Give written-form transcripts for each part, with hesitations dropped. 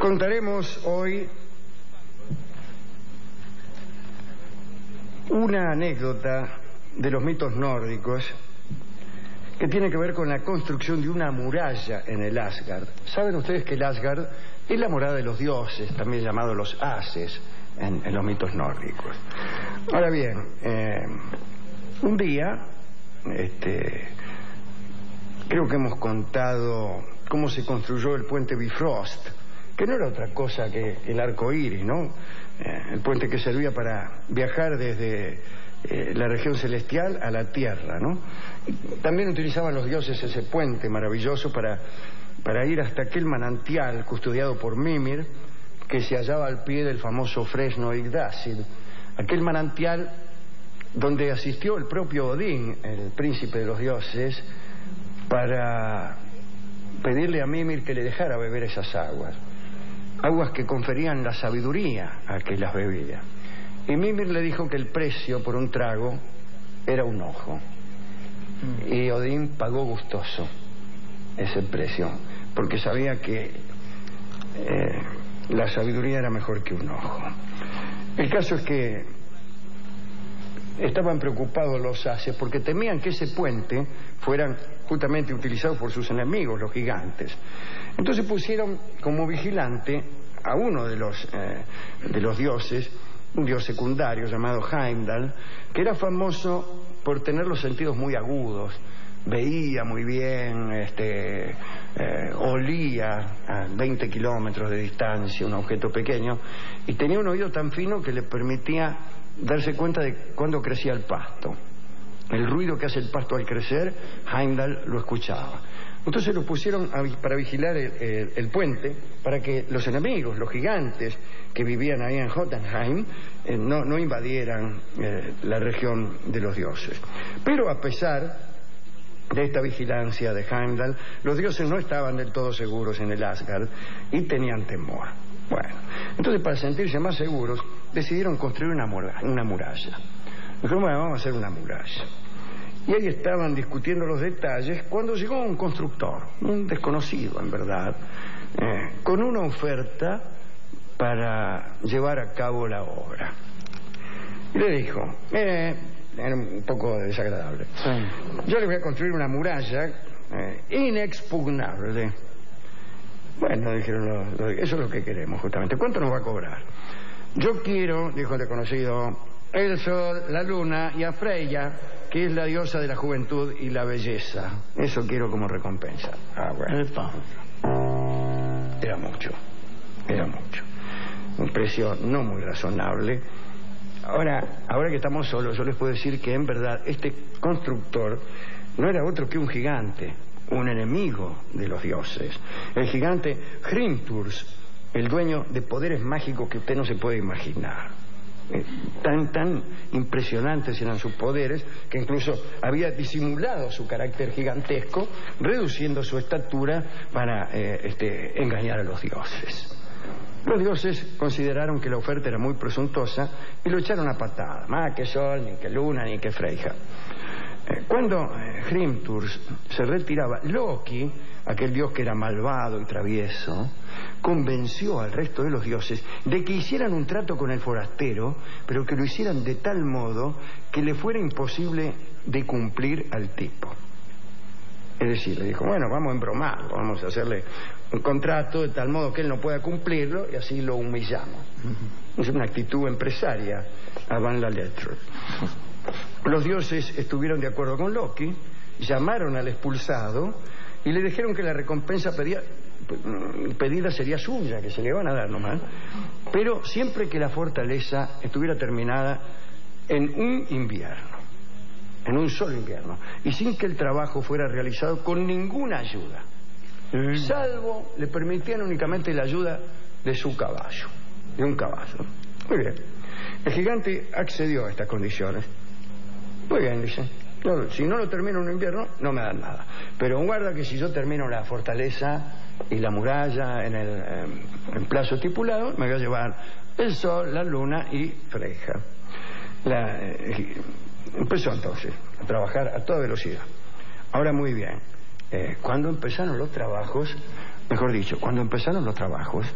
Contaremos hoy una anécdota de los mitos nórdicos que tiene que ver con la construcción de una muralla en el Asgard. Saben ustedes que el Asgard es la morada de los dioses, también llamado los Ases en los mitos nórdicos. Ahora bien, un día, creo que hemos contado cómo se construyó el puente Bifrost, que no era otra cosa que el arco iris, ¿no? El puente que servía para viajar desde la región celestial a la tierra, ¿no? También utilizaban los dioses ese puente maravilloso para ir hasta aquel manantial custodiado por Mimir, que se hallaba al pie del famoso fresno Yggdrasil, aquel manantial donde asistió el propio Odín, el príncipe de los dioses, para pedirle a Mimir que le dejara beber esas aguas que conferían la sabiduría a que las bebía. Y Mimir le dijo que el precio por un trago era un ojo. Y Odín pagó gustoso ese precio, porque sabía que la sabiduría era mejor que un ojo. El caso es que estaban preocupados los Ases porque temían que ese puente fuera justamente utilizado por sus enemigos, los gigantes. Entonces pusieron como vigilante a uno de los dioses, un dios secundario llamado Heimdall, que era famoso por tener los sentidos muy agudos. Veía muy bien, olía a 20 kilómetros de distancia un objeto pequeño y tenía un oído tan fino que le permitía darse cuenta de cuándo crecía el pasto. El ruido que hace el pasto al crecer, Heimdall lo escuchaba. Entonces lo pusieron para vigilar el puente, para que los enemigos, los gigantes que vivían ahí en Jotunheim, no invadieran la región de los dioses. Pero a pesar de esta vigilancia de Heimdall, los dioses no estaban del todo seguros en el Asgard y tenían temor. Bueno, entonces para sentirse más seguros decidieron construir una muralla. Dijeron, bueno, vamos a hacer una muralla. Y ahí estaban discutiendo los detalles cuando llegó un constructor, un desconocido en verdad, con una oferta para llevar a cabo la obra. Y le dijo, era un poco desagradable, sí, yo le voy a construir una muralla inexpugnable. Bueno, dijeron, eso es lo que queremos justamente. ¿Cuánto nos va a cobrar? Yo quiero, dijo el desconocido, el sol, la luna y a Freya, que es la diosa de la juventud y la belleza. Eso quiero como recompensa. Ah, bueno. Era mucho. Un precio no muy razonable. Ahora que estamos solos, yo les puedo decir que en verdad este constructor no era otro que un gigante, un enemigo de los dioses. El gigante Hrimthurs, el dueño de poderes mágicos que usted no se puede imaginar. Tan impresionantes eran sus poderes que incluso había disimulado su carácter gigantesco, reduciendo su estatura para engañar a los dioses. Los dioses consideraron que la oferta era muy presuntuosa y lo echaron a patada. Más que sol, ni que luna, ni que Freyja. Cuando Hrimthurs se retiraba, Loki, aquel dios que era malvado y travieso, convenció al resto de los dioses de que hicieran un trato con el forastero, pero que lo hicieran de tal modo que le fuera imposible de cumplir al tipo. Es decir, le dijo, bueno, vamos a embromar, vamos a hacerle un contrato de tal modo que él no pueda cumplirlo y así lo humillamos. Es una actitud empresaria avant la lettre. Los dioses estuvieron de acuerdo con Loki, llamaron al expulsado y le dijeron que la recompensa pedida sería suya, que se le van a dar nomás, pero siempre que la fortaleza estuviera terminada en un invierno, en un solo invierno, y sin que el trabajo fuera realizado con ninguna ayuda, salvo le permitían únicamente la ayuda de su caballo, de un caballo. Muy bien. El gigante accedió a estas condiciones. Muy bien, dice. Si no lo termino en un invierno, no me dan nada. Pero guarda que si yo termino la fortaleza y la muralla en plazo estipulado, me voy a llevar el sol, la luna y Freyja. Empezó entonces a trabajar a toda velocidad. Ahora muy bien. Cuando empezaron los trabajos, Mejor dicho, cuando empezaron los trabajos,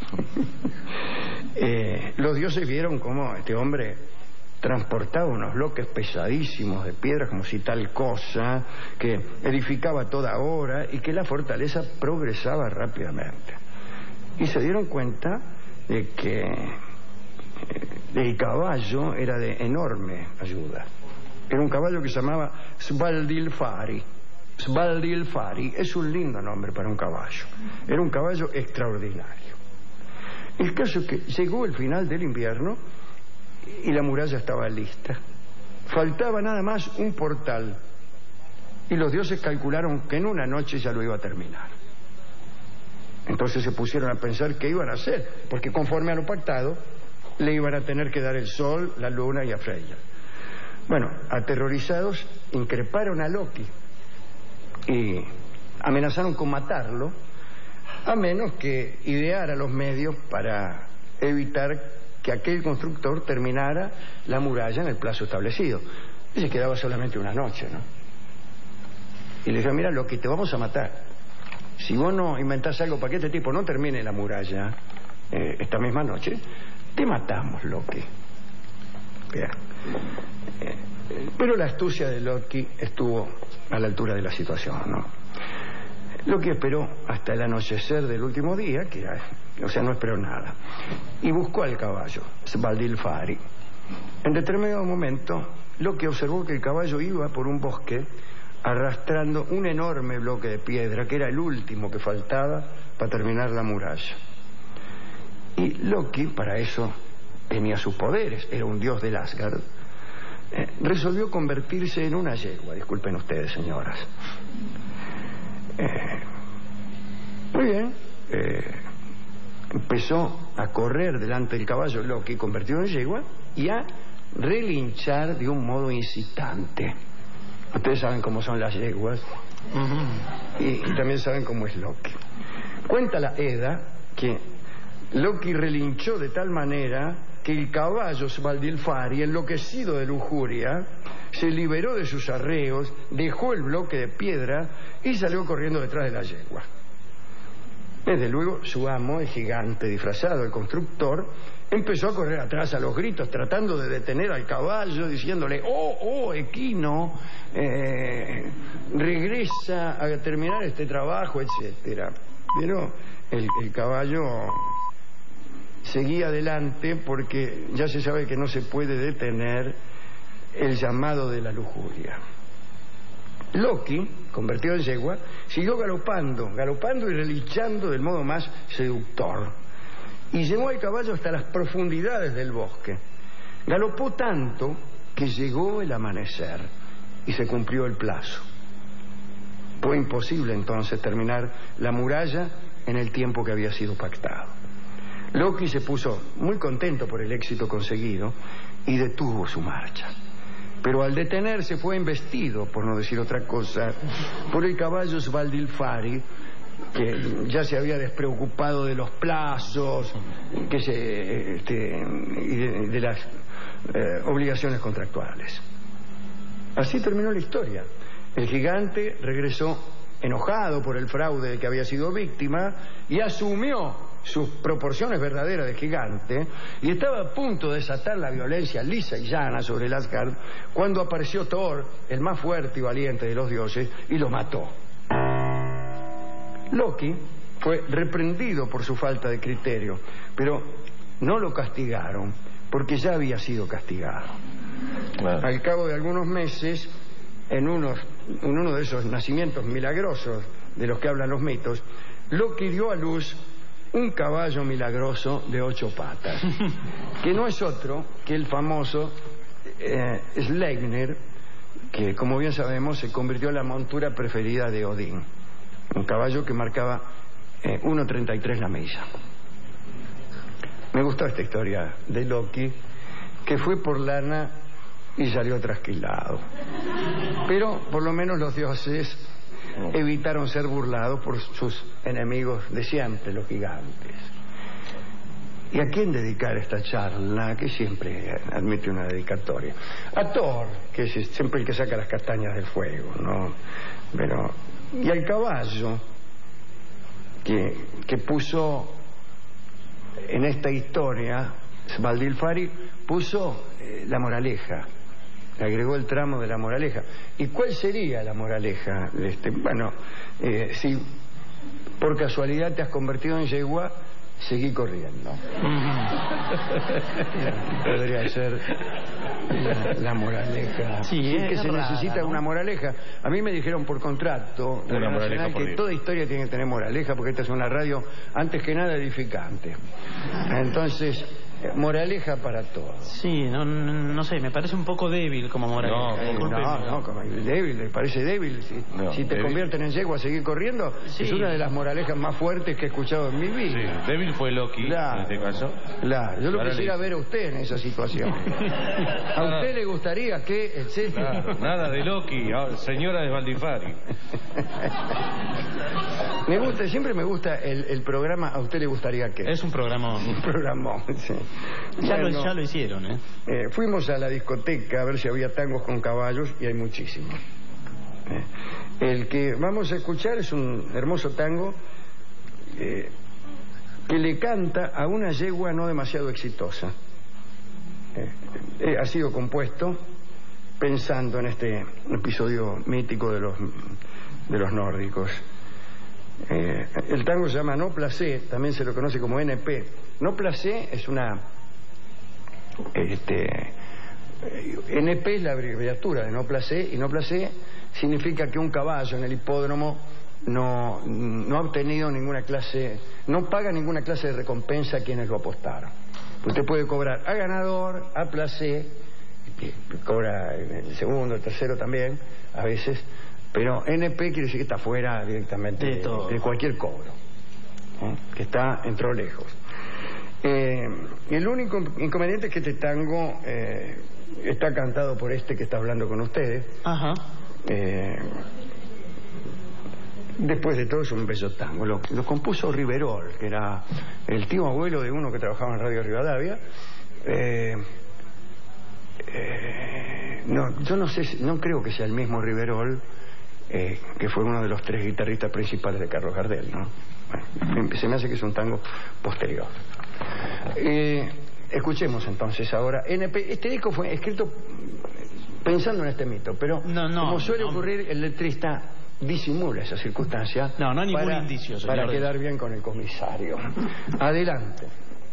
los dioses vieron cómo este hombre transportaba unos bloques pesadísimos de piedra como si tal cosa, que edificaba a toda hora y que la fortaleza progresaba rápidamente. Y se dieron cuenta de que el caballo era de enorme ayuda. Era un caballo que se llamaba Svadilfari. Svadilfari es un lindo nombre para un caballo. Era un caballo extraordinario. El caso es que llegó el final del invierno y la muralla estaba lista. Faltaba nada más un portal y los dioses calcularon que en una noche ya lo iba a terminar. Entonces se pusieron a pensar qué iban a hacer, porque conforme a lo pactado le iban a tener que dar el sol, la luna y a Freya. Bueno, aterrorizados increparon a Loki y amenazaron con matarlo a menos que ideara los medios para evitar que aquel constructor terminara la muralla en el plazo establecido. Y se quedaba solamente una noche, ¿no? Y le dijeron, mira, Loki, te vamos a matar. Si vos no inventás algo para que este tipo no termine la muralla esta misma noche, te matamos, Loki. Bien. Pero la astucia de Loki estuvo a la altura de la situación, ¿no? Loki esperó hasta el anochecer del último día, no esperó nada, y buscó al caballo, Svadilfari. En determinado momento, Loki observó que el caballo iba por un bosque arrastrando un enorme bloque de piedra, que era el último que faltaba para terminar la muralla. Y Loki, para eso tenía sus poderes, era un dios del Asgard, resolvió convertirse en una yegua. Disculpen ustedes, señoras. Muy bien. Empezó a correr delante del caballo Loki, convertido en yegua, y a relinchar de un modo incitante. Ustedes saben cómo son las yeguas. Y también saben cómo es Loki. Cuenta la Edda que Loki relinchó de tal manera que el caballo Svadilfari, enloquecido de lujuria, se liberó de sus arreos, dejó el bloque de piedra y salió corriendo detrás de la yegua. Desde luego su amo, el gigante disfrazado, el constructor, empezó a correr atrás a los gritos, tratando de detener al caballo, diciéndole, oh, equino, regresa a terminar este trabajo, etcétera. Pero el caballo seguía adelante porque ya se sabe que no se puede detener el llamado de la lujuria. Loki, convertido en yegua, siguió galopando y relinchando del modo más seductor. Y llevó al caballo hasta las profundidades del bosque. Galopó tanto que llegó el amanecer y se cumplió el plazo. Fue imposible entonces terminar la muralla en el tiempo que había sido pactado. Loki se puso muy contento por el éxito conseguido y detuvo su marcha. Pero al detenerse fue embestido, por no decir otra cosa, por el caballo Svadilfari, que ya se había despreocupado de los plazos y de las obligaciones contractuales. Así terminó la historia. El gigante regresó enojado por el fraude de que había sido víctima y asumió sus proporciones verdaderas de gigante y estaba a punto de desatar la violencia lisa y llana sobre el Asgard cuando apareció Thor, el más fuerte y valiente de los dioses, y lo mató. Loki fue reprendido por su falta de criterio, pero no lo castigaron porque ya había sido castigado. Claro. Al cabo de algunos meses, en uno de esos nacimientos milagrosos de los que hablan los mitos, Loki dio a luz un caballo milagroso de 8 patas, que no es otro que el famoso Sleipnir, que como bien sabemos se convirtió en la montura preferida de Odín, un caballo que marcaba 1.33 la milla. Me gustó esta historia de Loki, que fue por lana y salió trasquilado, pero por lo menos los dioses evitaron ser burlados por sus enemigos de siempre, los gigantes. ¿Y a quién dedicar esta charla? Que siempre admite una dedicatoria. A Thor, que es siempre el que saca las castañas del fuego, ¿no? Pero, y al caballo, que puso en esta historia, Svaldilfari puso la moraleja, le agregó el tramo de la moraleja. ¿Y cuál sería la moraleja? Bueno, si por casualidad te has convertido en yegua, seguí corriendo. Podría ser la moraleja. Sí, es que se rara, necesita, ¿no?, una moraleja. A mí me dijeron por contrato de la Nacional que toda historia tiene que tener moraleja, porque esta es una radio, antes que nada, edificante. Entonces, moraleja para todos. Sí, no sé, me parece un poco débil como moraleja. No, como débil, ¿le parece débil? Si te convierten en yegua a seguir corriendo, sí, es una de las moralejas más fuertes que he escuchado en mi vida. Sí, débil fue Loki, en este caso. Claro, yo lo quisiera ver a usted en esa situación. ¿A usted le gustaría que, etcétera? Claro, nada de Loki, señora de Svaldilfari. Siempre me gusta el programa. ¿A usted le gustaría qué? Es un programón. Un programón, sí. Ya lo hicieron, fuimos a la discoteca a ver si había tangos con caballos, y hay muchísimos. El que vamos a escuchar es un hermoso tango que le canta a una yegua no demasiado exitosa. Ha sido compuesto pensando en este episodio mítico de los nórdicos. El tango se llama No Placé, también se lo conoce como NP. No Placé es una... NP es la abreviatura de No Placé, y No Placé significa que un caballo en el hipódromo no ha obtenido ninguna clase, no paga ninguna clase de recompensa a quienes lo apostaron. Usted puede cobrar a ganador, a placé, cobra el segundo, el tercero también, a veces, pero NP quiere decir que está fuera directamente de cualquier cobro, que entró lejos. El único inconveniente es que este tango está cantado por este que está hablando con ustedes. Ajá. Después de todo es un bello tango. Lo compuso Riverol, que era el tío abuelo de uno que trabajaba en Radio Rivadavia. Yo no sé, no creo que sea el mismo Riverol, que fue uno de los 3 guitarristas principales de Carlos Gardel, ¿no? Bueno, se me hace que es un tango posterior. Escuchemos entonces ahora NP. Este disco fue escrito pensando en este mito, pero como suele ocurrir, el letrista disimula esa circunstancia. No hay ningún indicio, señor, para quedar bien con el comisario. Adelante.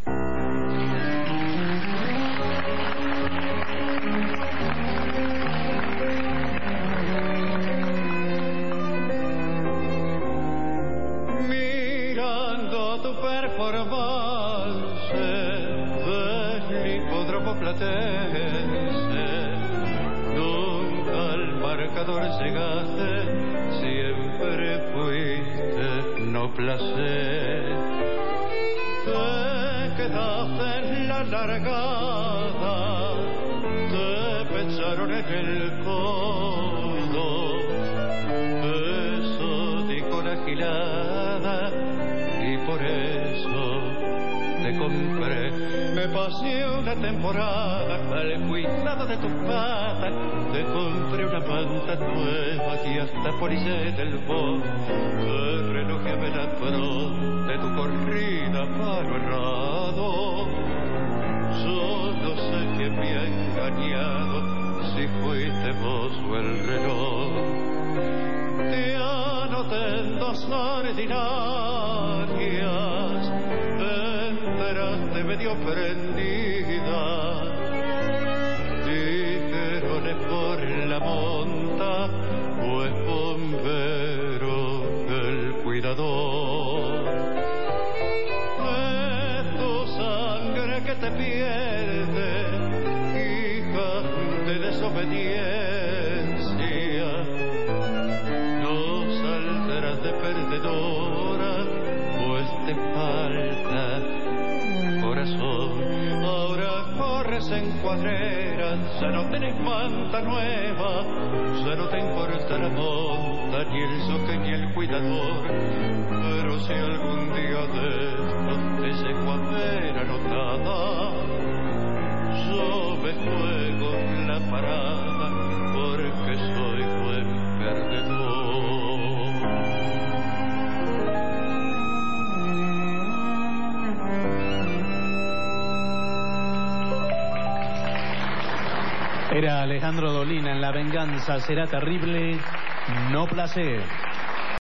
Mirando tu performance del hipódromo platense, nunca al marcador llegaste, siempre fuiste No Placé. Te quedaste en la largada, te pecharon en el codo, eso dijo la gilada, y por eso te compré. Me pasé una temporada al cuidado de tus patas, te compré una manta nueva y hasta policé del bol, te relojé a Veladrón de tu corrida paro errado. Yo no sé quién me ha engañado, si fuiste vos o el reloj. Te anoté en 2 ordinarias, enteraste medio prendida, dijeron es por la monta o es bombero el cuidador. Es tu sangre que te pierde, hija de desobediencia, no saldrás de perdedora, pues te falta corazón. Ahora corres en cuadreras, ya no tenés manta nueva, ya no te importa la monta, ni el soque ni el cuidador. Pero si algún día de estos te llego a ver anotada, yo me juego la parada, porque soy buen perdedor. Era Alejandro Dolina en La venganza será terrible, no placer.